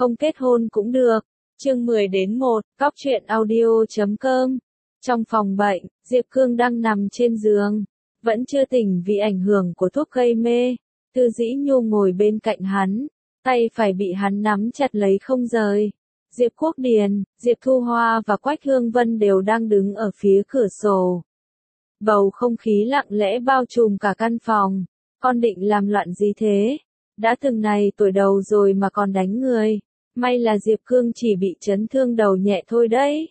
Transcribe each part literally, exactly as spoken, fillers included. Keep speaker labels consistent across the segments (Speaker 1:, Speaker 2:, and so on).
Speaker 1: không kết hôn cũng được. Chương mười đến một, Cóc truyện audio chấm com. Trong phòng bệnh, Diệp Cương đang nằm trên giường, vẫn chưa tỉnh vì ảnh hưởng của thuốc gây mê. Tư Dĩ Nhu ngồi bên cạnh hắn, tay phải bị hắn nắm chặt lấy không rời. Diệp Quốc Điền, Diệp Thu Hoa và Quách Hương Vân đều đang đứng ở phía cửa sổ. Bầu không khí lặng lẽ bao trùm cả căn phòng. Con định làm loạn gì thế? Đã từng này tuổi đầu rồi mà còn đánh người. May là Diệp Cương chỉ bị chấn thương đầu nhẹ thôi đấy.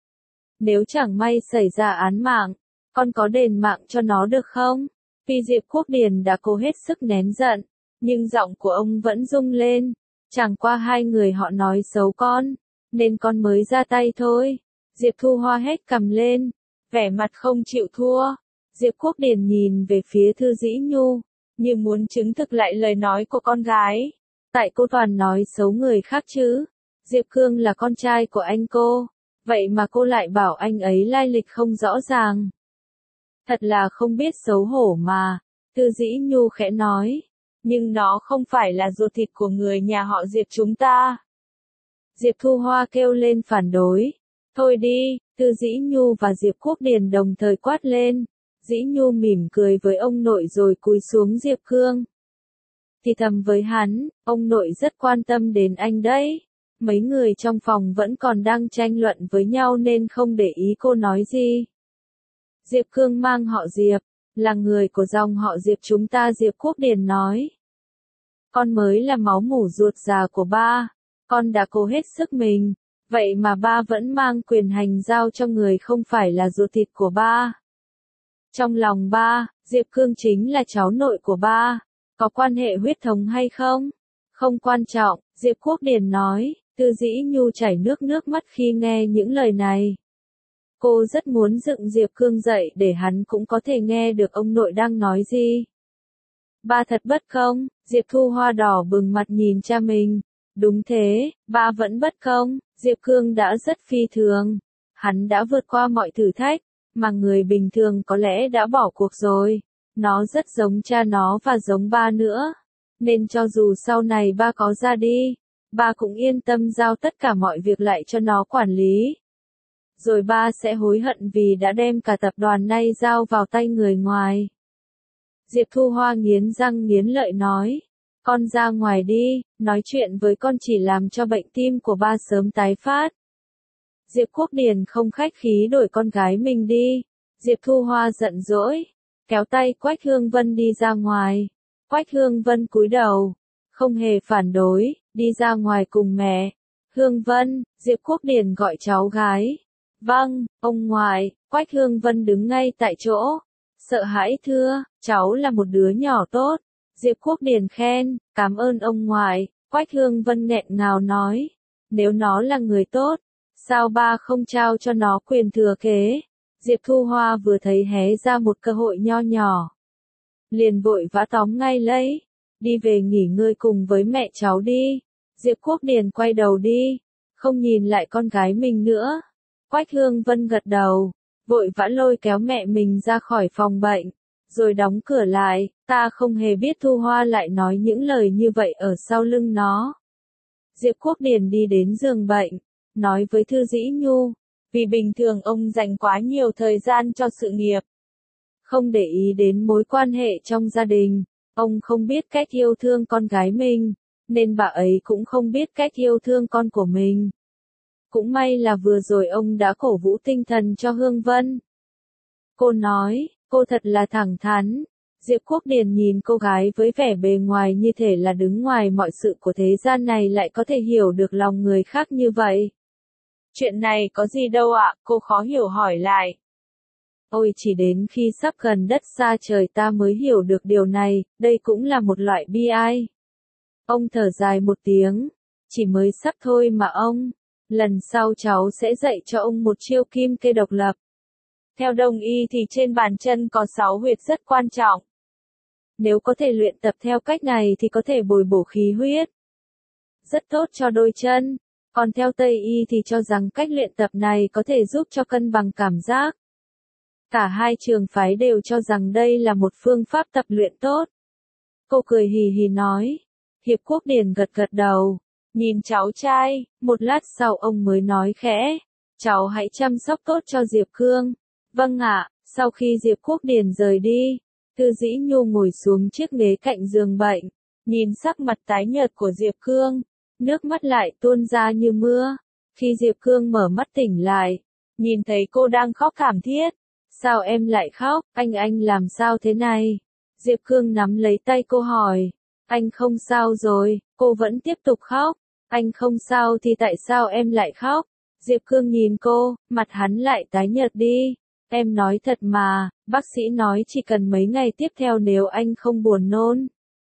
Speaker 1: Nếu chẳng may xảy ra án mạng, con có đền mạng cho nó được không? Vì Diệp Quốc Điền đã cố hết sức nén giận, nhưng giọng của ông vẫn rung lên. Chẳng qua hai người họ nói xấu con, nên con mới ra tay thôi. Diệp Thu Hoa hét cầm lên, vẻ mặt không chịu thua. Diệp Quốc Điền nhìn về phía Thư Dĩ Nhu, như muốn chứng thực lại lời nói của con gái. Tại cô toàn nói xấu người khác chứ. Diệp Cương là con trai của anh cô, vậy mà cô lại bảo anh ấy lai lịch không rõ ràng. Thật là không biết xấu hổ mà, Thư Dĩ Nhu khẽ nói. Nhưng nó không phải là ruột thịt của người nhà họ Diệp chúng ta. Diệp Thu Hoa kêu lên phản đối. Thôi đi, Thư Dĩ Nhu và Diệp Quốc Điền đồng thời quát lên. Dĩ Nhu mỉm cười với ông nội rồi cúi xuống Diệp Cương. Thì thầm với hắn, ông nội rất quan tâm đến anh đấy. Mấy người trong phòng vẫn còn đang tranh luận với nhau nên không để ý cô nói gì. Diệp Cương mang họ Diệp, là người của dòng họ Diệp chúng ta. Diệp Quốc Điền nói. Con mới là máu mủ ruột già của ba, con đã cố hết sức mình, vậy mà ba vẫn mang quyền hành giao cho người không phải là ruột thịt của ba. Trong lòng ba, Diệp Cương chính là cháu nội của ba, có quan hệ huyết thống hay không? Không quan trọng, Diệp Quốc Điền nói. Tư Dĩ Nhu chảy nước nước mắt khi nghe những lời này. Cô rất muốn dựng Diệp Cương dậy để hắn cũng có thể nghe được ông nội đang nói gì. Ba thật bất công, Diệp Thu Hoa đỏ bừng mặt nhìn cha mình. Đúng thế, ba vẫn bất công, Diệp Cương đã rất phi thường. Hắn đã vượt qua mọi thử thách, mà người bình thường có lẽ đã bỏ cuộc rồi. Nó rất giống cha nó và giống ba nữa. Nên cho dù sau này ba có ra đi, ba cũng yên tâm giao tất cả mọi việc lại cho nó quản lý. Rồi ba sẽ hối hận vì đã đem cả tập đoàn này giao vào tay người ngoài. Diệp Thu Hoa nghiến răng nghiến lợi nói. Con ra ngoài đi, nói chuyện với con chỉ làm cho bệnh tim của ba sớm tái phát. Diệp Quốc Điền không khách khí đuổi con gái mình đi. Diệp Thu Hoa giận dỗi, kéo tay Quách Hương Vân đi ra ngoài. Quách Hương Vân cúi đầu, không hề phản đối, đi ra ngoài cùng mẹ. Hương Vân, Diệp Quốc Điền gọi cháu gái. Vâng, ông ngoại. Quách Hương Vân đứng ngay tại chỗ, sợ hãi thưa, cháu là một đứa nhỏ tốt. Diệp Quốc Điền khen, cảm ơn ông ngoại. Quách Hương Vân nghẹn ngào nói, nếu nó là người tốt, sao ba không trao cho nó quyền thừa kế? Diệp Thu Hoa vừa thấy hé ra một cơ hội nho nhỏ, liền vội vã tóm ngay lấy. Đi về nghỉ ngơi cùng với mẹ cháu đi. Diệp Quốc Điền quay đầu đi, không nhìn lại con gái mình nữa. Quách Hương Vân gật đầu, vội vã lôi kéo mẹ mình ra khỏi phòng bệnh, rồi đóng cửa lại. Ta không hề biết Thu Hoa lại nói những lời như vậy ở sau lưng nó. Diệp Quốc Điền đi đến giường bệnh, nói với Thư Dĩ Nhu, vì bình thường ông dành quá nhiều thời gian cho sự nghiệp, không để ý đến mối quan hệ trong gia đình. Ông không biết cách yêu thương con gái mình, nên bà ấy cũng không biết cách yêu thương con của mình. Cũng may là vừa rồi ông đã cổ vũ tinh thần cho Hương Vân. Cô nói, cô thật là thẳng thắn. Diệp Quốc Điền nhìn cô gái với vẻ bề ngoài như thể là đứng ngoài mọi sự của thế gian này lại có thể hiểu được lòng người khác như vậy. Chuyện này có gì đâu ạ, cô khó hiểu hỏi lại. Ôi chỉ đến khi sắp gần đất xa trời ta mới hiểu được điều này, đây cũng là một loại bi ai. Ông thở dài một tiếng, chỉ mới sắp thôi mà ông, lần sau cháu sẽ dạy cho ông một chiêu kim kê độc lập. Theo Đông y thì trên bàn chân có sáu huyệt rất quan trọng. Nếu có thể luyện tập theo cách này thì có thể bồi bổ khí huyết, rất tốt cho đôi chân. Còn theo Tây y thì cho rằng cách luyện tập này có thể giúp cho cân bằng cảm giác. Cả hai trường phái đều cho rằng đây là một phương pháp tập luyện tốt. Cô cười hì hì nói. Hiệp Quốc Điền gật gật đầu. nhìn cháu trai, một lát sau ông mới nói khẽ, cháu hãy chăm sóc tốt cho Diệp Cương. Vâng ạ. Sau khi Diệp Quốc Điền rời đi, Tư Dĩ Nhu ngồi xuống chiếc ghế cạnh giường bệnh, nhìn sắc mặt tái nhợt của Diệp Cương, nước mắt lại tuôn ra như mưa. Khi Diệp Cương mở mắt tỉnh lại, nhìn thấy cô đang khóc thảm thiết. Sao em lại khóc, anh anh làm sao thế này? Diệp Cương nắm lấy tay cô hỏi, anh không sao rồi, cô vẫn tiếp tục khóc. Anh không sao thì tại sao em lại khóc? Diệp Cương nhìn cô, mặt hắn lại tái nhợt đi. Em nói thật mà, bác sĩ nói chỉ cần mấy ngày tiếp theo nếu anh không buồn nôn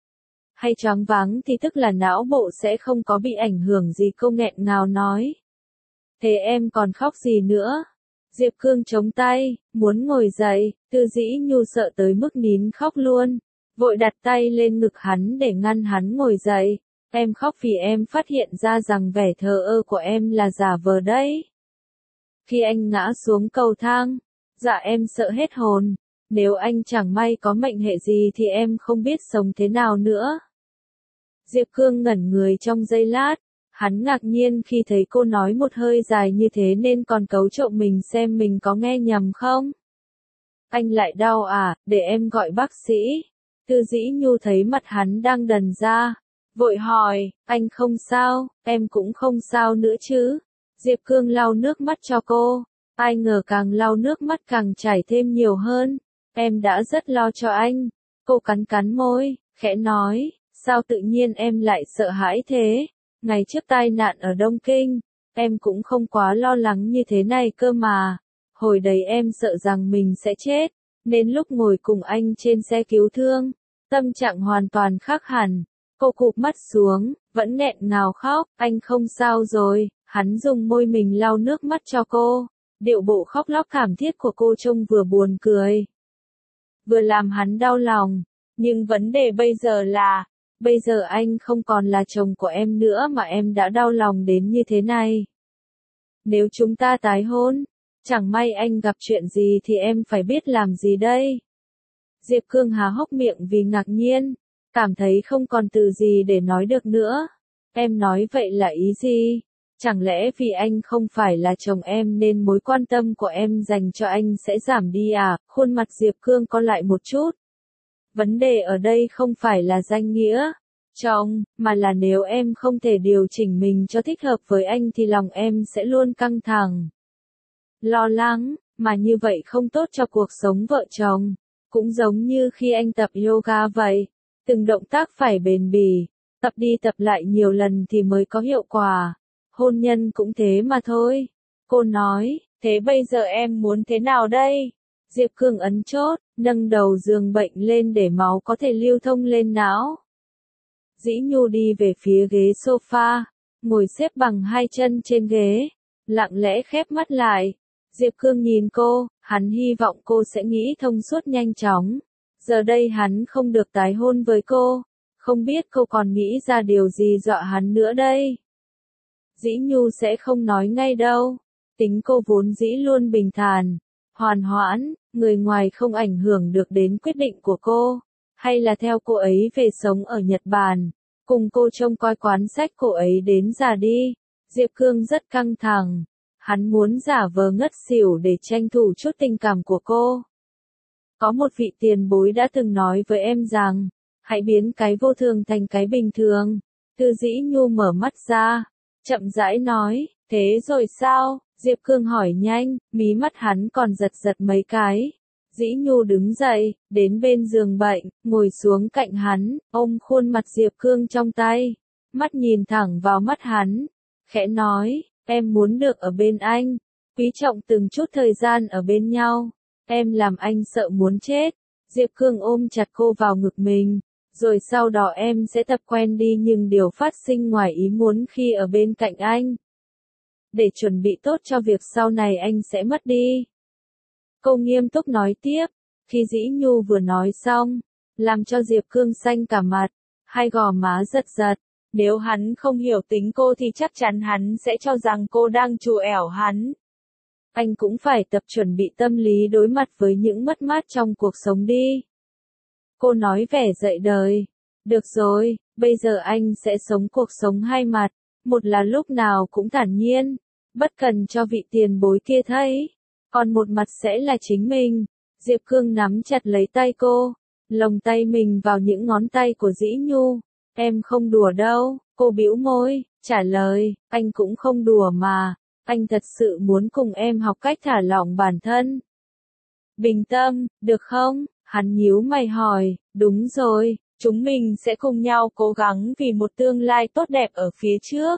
Speaker 1: hay choáng váng thì tức là não bộ sẽ không có bị ảnh hưởng gì, cô nghẹn ngào nói. Thế em còn khóc gì nữa? Diệp Cương chống tay, muốn ngồi dậy, Tư Dĩ Nhu sợ tới mức nín khóc luôn, vội đặt tay lên ngực hắn để ngăn hắn ngồi dậy. Em khóc vì em phát hiện ra rằng vẻ thờ ơ của em là giả vờ đấy. Khi anh ngã xuống cầu thang, dạ em sợ hết hồn, nếu anh chẳng may có mệnh hệ gì thì em không biết sống thế nào nữa. Diệp Cương ngẩn người trong giây lát, hắn ngạc nhiên khi thấy cô nói một hơi dài như thế nên còn cấu trộm mình xem mình có nghe nhầm không. Anh lại đau à, để em gọi bác sĩ. Tư Dĩ Nhu thấy mặt hắn đang đần ra, vội hỏi, anh không sao, em cũng không sao nữa chứ. Diệp Cương lau nước mắt cho cô, ai ngờ càng lau nước mắt càng chảy thêm nhiều hơn. Em đã rất lo cho anh. Cô cắn cắn môi, khẽ nói, sao tự nhiên em lại sợ hãi thế? Ngày trước tai nạn ở Đông Kinh, em cũng không quá lo lắng như thế này cơ mà. Hồi đấy em sợ rằng mình sẽ chết, nên lúc ngồi cùng anh trên xe cứu thương, tâm trạng hoàn toàn khác hẳn. Cô cụp mắt xuống, vẫn nghẹn ngào khóc, anh không sao rồi. Hắn dùng môi mình lau nước mắt cho cô, điệu bộ khóc lóc thảm thiết của cô trông vừa buồn cười, vừa làm hắn đau lòng. Nhưng vấn đề bây giờ là, bây giờ anh không còn là chồng của em nữa mà em đã đau lòng đến như thế này. Nếu chúng ta tái hôn, chẳng may anh gặp chuyện gì thì em phải biết làm gì đây? Diệp Cương há hốc miệng vì ngạc nhiên, cảm thấy không còn từ gì để nói được nữa. Em nói vậy là ý gì? Chẳng lẽ vì anh không phải là chồng em nên mối quan tâm của em dành cho anh sẽ giảm đi à? Khuôn mặt Diệp Cương co lại một chút. Vấn đề ở đây không phải là danh nghĩa chồng, mà là nếu em không thể điều chỉnh mình cho thích hợp với anh thì lòng em sẽ luôn căng thẳng, lo lắng, mà như vậy không tốt cho cuộc sống vợ chồng. Cũng giống như khi anh tập yoga vậy, từng động tác phải bền bỉ, tập đi tập lại nhiều lần thì mới có hiệu quả. Hôn nhân cũng thế mà thôi. Cô nói, thế bây giờ em muốn thế nào đây? Diệp Cương ấn chốt, nâng đầu giường bệnh lên để máu có thể lưu thông lên não. Dĩ Nhu đi về phía ghế sofa, ngồi xếp bằng hai chân trên ghế, lặng lẽ khép mắt lại. Diệp Cương nhìn cô, hắn hy vọng cô sẽ nghĩ thông suốt nhanh chóng. Giờ đây hắn không được tái hôn với cô, không biết cô còn nghĩ ra điều gì dọa hắn nữa đây. Dĩ Nhu sẽ không nói ngay đâu. Tính cô vốn dĩ luôn bình thản, hoàn hoãn, người ngoài không ảnh hưởng được đến quyết định của cô. Hay là theo cô ấy về sống ở Nhật Bản, cùng cô trông coi quán sách cô ấy đến già đi. Diệp Cương rất căng thẳng. Hắn muốn giả vờ ngất xỉu để tranh thủ chút tình cảm của cô. Có một vị tiền bối đã từng nói với em rằng, hãy biến cái vô thường thành cái bình thường. Tư Dĩ Nhu mở mắt ra, chậm rãi nói, thế rồi sao? Diệp Cương hỏi nhanh, mí mắt hắn còn giật giật mấy cái. Dĩ Nhu đứng dậy, đến bên giường bệnh, ngồi xuống cạnh hắn, ôm khuôn mặt Diệp Cương trong tay, mắt nhìn thẳng vào mắt hắn, khẽ nói, em muốn được ở bên anh, quý trọng từng chút thời gian ở bên nhau, em làm anh sợ muốn chết. Diệp Cương ôm chặt cô vào ngực mình, rồi sau đó em sẽ tập quen đi những điều phát sinh ngoài ý muốn khi ở bên cạnh anh, để chuẩn bị tốt cho việc sau này anh sẽ mất đi. Cô nghiêm túc nói tiếp, khi Dĩ Nhu vừa nói xong, làm cho Diệp Cương xanh cả mặt, hai gò má giật giật. Nếu hắn không hiểu tính cô thì chắc chắn hắn sẽ cho rằng cô đang trù ẻo hắn. Anh cũng phải tập chuẩn bị tâm lý đối mặt với những mất mát trong cuộc sống đi. Cô nói vẻ dậy đời. Được rồi, bây giờ anh sẽ sống cuộc sống hai mặt. một là lúc nào cũng thản nhiên, bất cần cho vị tiền bối kia thấy, còn một mặt sẽ là chính mình. Diệp Cương nắm chặt lấy tay cô, lồng tay mình vào những ngón tay của Dĩ Nhu. Em không đùa đâu, cô bĩu môi, trả lời, anh cũng không đùa mà, anh thật sự muốn cùng em học cách thả lỏng bản thân. Bình tâm, được không? Hắn nhíu mày hỏi, đúng rồi, chúng mình sẽ cùng nhau cố gắng vì một tương lai tốt đẹp ở phía trước.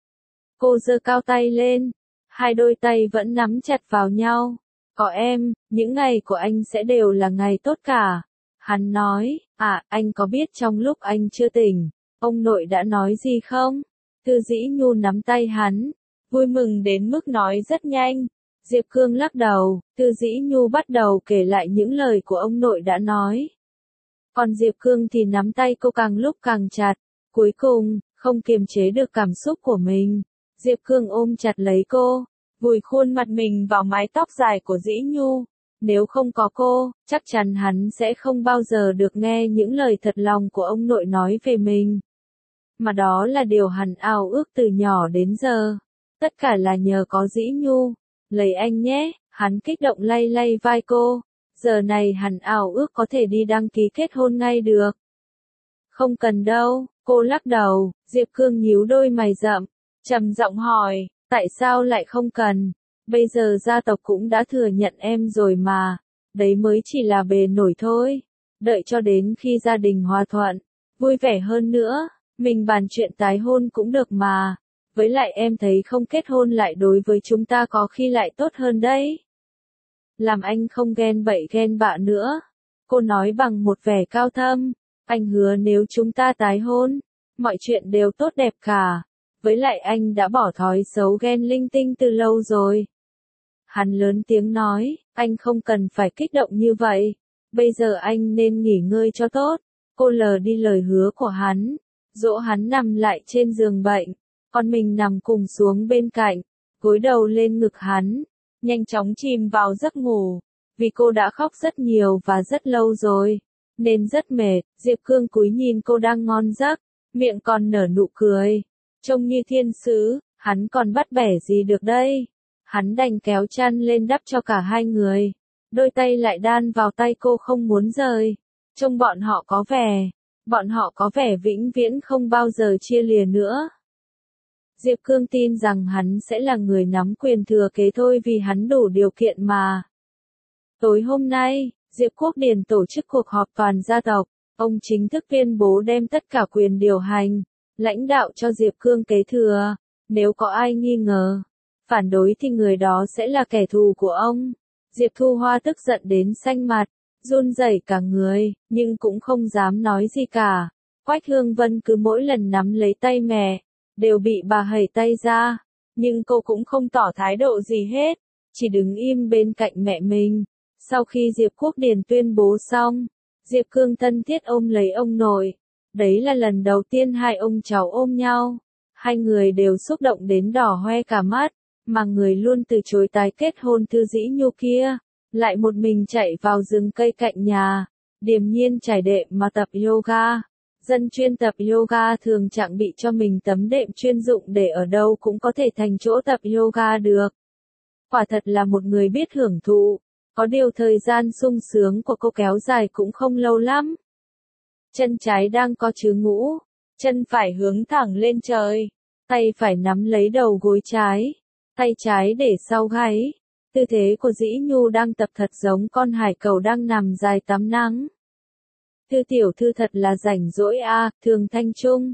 Speaker 1: Cô giơ cao tay lên, hai đôi tay vẫn nắm chặt vào nhau. Có em, những ngày của anh sẽ đều là ngày tốt cả. Hắn nói, à, anh có biết trong lúc anh chưa tỉnh, ông nội đã nói gì không? Thư Dĩ Nhu nắm tay hắn, vui mừng đến mức nói rất nhanh. Diệp Cương lắc đầu, Thư Dĩ Nhu bắt đầu kể lại những lời của ông nội đã nói. Còn Diệp Cương thì nắm tay cô càng lúc càng chặt, cuối cùng, không kiềm chế được cảm xúc của mình. Diệp Cương ôm chặt lấy cô, vùi khuôn mặt mình vào mái tóc dài của Dĩ Nhu. Nếu không có cô, chắc chắn hắn sẽ không bao giờ được nghe những lời thật lòng của ông nội nói về mình. Mà đó là điều hắn ao ước từ nhỏ đến giờ. Tất cả là nhờ có Dĩ Nhu. Lấy anh nhé, hắn kích động lay lay vai cô. Giờ này hắn ao ước có thể đi đăng ký kết hôn ngay được. Không cần đâu, cô lắc đầu. Diệp Cương nhíu đôi mày rậm, trầm giọng hỏi, tại sao lại không cần? Bây giờ gia tộc cũng đã thừa nhận em rồi mà, đấy mới chỉ là bề nổi thôi. Đợi cho đến khi gia đình hòa thuận, vui vẻ hơn nữa, mình bàn chuyện tái hôn cũng được mà. Với lại em thấy không kết hôn lại đối với chúng ta có khi lại tốt hơn đấy. Làm anh không ghen bậy ghen bạ nữa. Cô nói bằng một vẻ cao thâm, anh hứa nếu chúng ta tái hôn, mọi chuyện đều tốt đẹp cả. Với lại anh đã bỏ thói xấu ghen linh tinh từ lâu rồi. Hắn lớn tiếng nói, anh không cần phải kích động như vậy. Bây giờ anh nên nghỉ ngơi cho tốt. Cô lờ đi lời hứa của hắn, dỗ hắn nằm lại trên giường bệnh, còn mình nằm cùng xuống bên cạnh, gối đầu lên ngực hắn, nhanh chóng chìm vào giấc ngủ. Vì cô đã khóc rất nhiều và rất lâu rồi, nên rất mệt. Diệp Cương cúi nhìn cô đang ngon giấc, miệng còn nở nụ cười, trông như thiên sứ. Hắn còn bắt bẻ gì được đây? Hắn đành kéo chăn lên đắp cho cả hai người, đôi tay lại đan vào tay cô không muốn rời. Trông bọn họ có vẻ, bọn họ có vẻ vĩnh viễn không bao giờ chia lìa nữa. Diệp Cương tin rằng hắn sẽ là người nắm quyền thừa kế thôi vì hắn đủ điều kiện mà. Tối hôm nay, Diệp Quốc Điền tổ chức cuộc họp toàn gia tộc, ông chính thức tuyên bố đem tất cả quyền điều hành, lãnh đạo cho Diệp Cương kế thừa. Nếu có ai nghi ngờ, phản đối thì người đó sẽ là kẻ thù của ông. Diệp Thu Hoa tức giận đến xanh mặt, run rẩy cả người, nhưng cũng không dám nói gì cả. Quách Hương Vân cứ mỗi lần nắm lấy tay mẹ, đều bị bà hẩy tay ra, nhưng cô cũng không tỏ thái độ gì hết, chỉ đứng im bên cạnh mẹ mình. Sau khi Diệp Quốc Điền tuyên bố xong, Diệp Cương thân thiết ôm lấy ông nội. Đấy là lần đầu tiên hai ông cháu ôm nhau. Hai người đều xúc động đến đỏ hoe cả mắt, mà người luôn từ chối tái kết hôn Thư Dĩ Nhu kia, lại một mình chạy vào rừng cây cạnh nhà, điềm nhiên trải đệm mà tập yoga. Dân chuyên tập yoga thường trang bị cho mình tấm đệm chuyên dụng để ở đâu cũng có thể thành chỗ tập yoga được. Quả thật là một người biết hưởng thụ, có điều thời gian sung sướng của cô kéo dài cũng không lâu lắm. Chân trái đang co chữ ngũ, chân phải hướng thẳng lên trời, tay phải nắm lấy đầu gối trái, tay trái để sau gáy. Tư thế của Dĩ Nhu đang tập thật giống con hải cẩu đang nằm dài tắm nắng. Thư tiểu thư thật là rảnh rỗi a. À, Thường Thanh Trung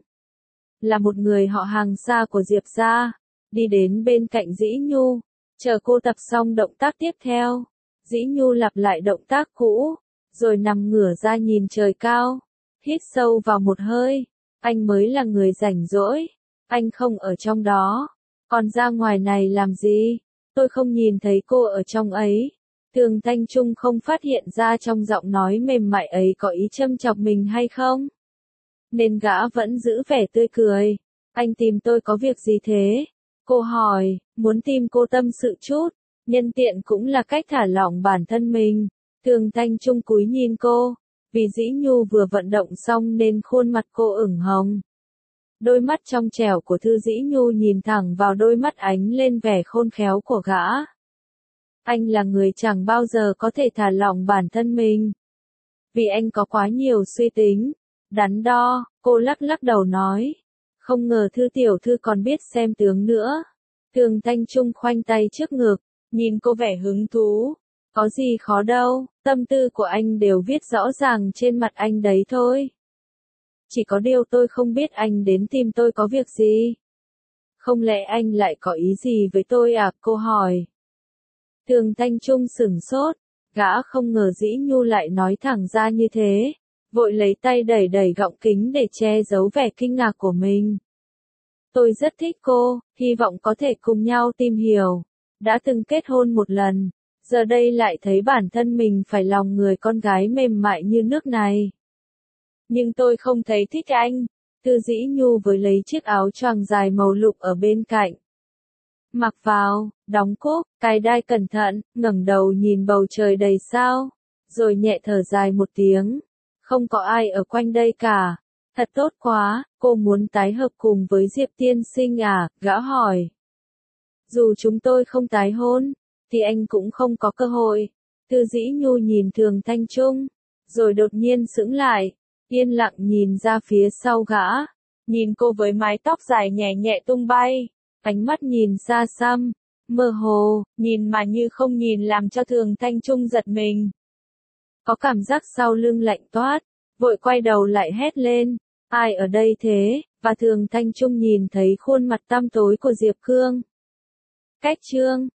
Speaker 1: là một người họ hàng xa của Diệp gia, đi đến bên cạnh Dĩ Nhu, chờ cô tập xong động tác tiếp theo. Dĩ Nhu lặp lại động tác cũ, rồi nằm ngửa ra nhìn trời cao, hít sâu vào một hơi. Anh mới là người rảnh rỗi, anh không ở trong đó, còn ra ngoài này làm gì? Tôi không nhìn thấy cô ở trong ấy. Thường Thanh Trung không phát hiện ra trong giọng nói mềm mại ấy có ý châm chọc mình hay không, nên gã vẫn giữ vẻ tươi cười. Anh tìm tôi có việc gì thế? Cô hỏi, muốn tìm cô tâm sự chút, nhân tiện cũng là cách thả lỏng bản thân mình. Thường Thanh Trung cúi nhìn cô, vì Dĩ Nhu vừa vận động xong nên khuôn mặt cô ửng hồng. Đôi mắt trong trẻo của Thư Dĩ Nhu nhìn thẳng vào đôi mắt ánh lên vẻ khôn khéo của gã. Anh là người chẳng bao giờ có thể thả lỏng bản thân mình. Vì anh có quá nhiều suy tính, đắn đo, cô lắc lắc đầu nói. Không ngờ Thư tiểu thư còn biết xem tướng nữa. Thường Thanh Trung khoanh tay trước ngực, nhìn cô vẻ hứng thú. Có gì khó đâu, tâm tư của anh đều viết rõ ràng trên mặt anh đấy thôi. Chỉ có điều tôi không biết anh đến tìm tôi có việc gì. Không lẽ anh lại có ý gì với tôi à? Cô hỏi. Thường Thanh Trung sửng sốt, gã không ngờ Dĩ Nhu lại nói thẳng ra như thế, vội lấy tay đẩy đẩy gọng kính để che giấu vẻ kinh ngạc của mình. Tôi rất thích cô, hy vọng có thể cùng nhau tìm hiểu. Đã từng kết hôn một lần, giờ đây lại thấy bản thân mình phải lòng người con gái mềm mại như nước này. Nhưng tôi không thấy thích anh. Thư Dĩ Nhu với lấy chiếc áo choàng dài màu lục ở bên cạnh. Mặc vào, đóng cúc, cài đai cẩn thận, ngẩng đầu nhìn bầu trời đầy sao, rồi nhẹ thở dài một tiếng. Không có ai ở quanh đây cả. Thật tốt quá, cô muốn tái hợp cùng với Diệp tiên sinh à? Gã hỏi. Dù chúng tôi không tái hôn, thì anh cũng không có cơ hội. Thư Dĩ Nhu nhìn Thường Thanh Trung, rồi đột nhiên sững lại, yên lặng nhìn ra phía sau gã, nhìn cô với mái tóc dài nhẹ nhẹ tung bay, ánh mắt nhìn xa xăm, mơ hồ, nhìn mà như không nhìn làm cho Thường Thanh Trung giật mình. Có cảm giác sau lưng lạnh toát, vội quay đầu lại hét lên, ai ở đây thế? Và Thường Thanh Trung nhìn thấy khuôn mặt tăm tối của Diệp Cương. Cách chương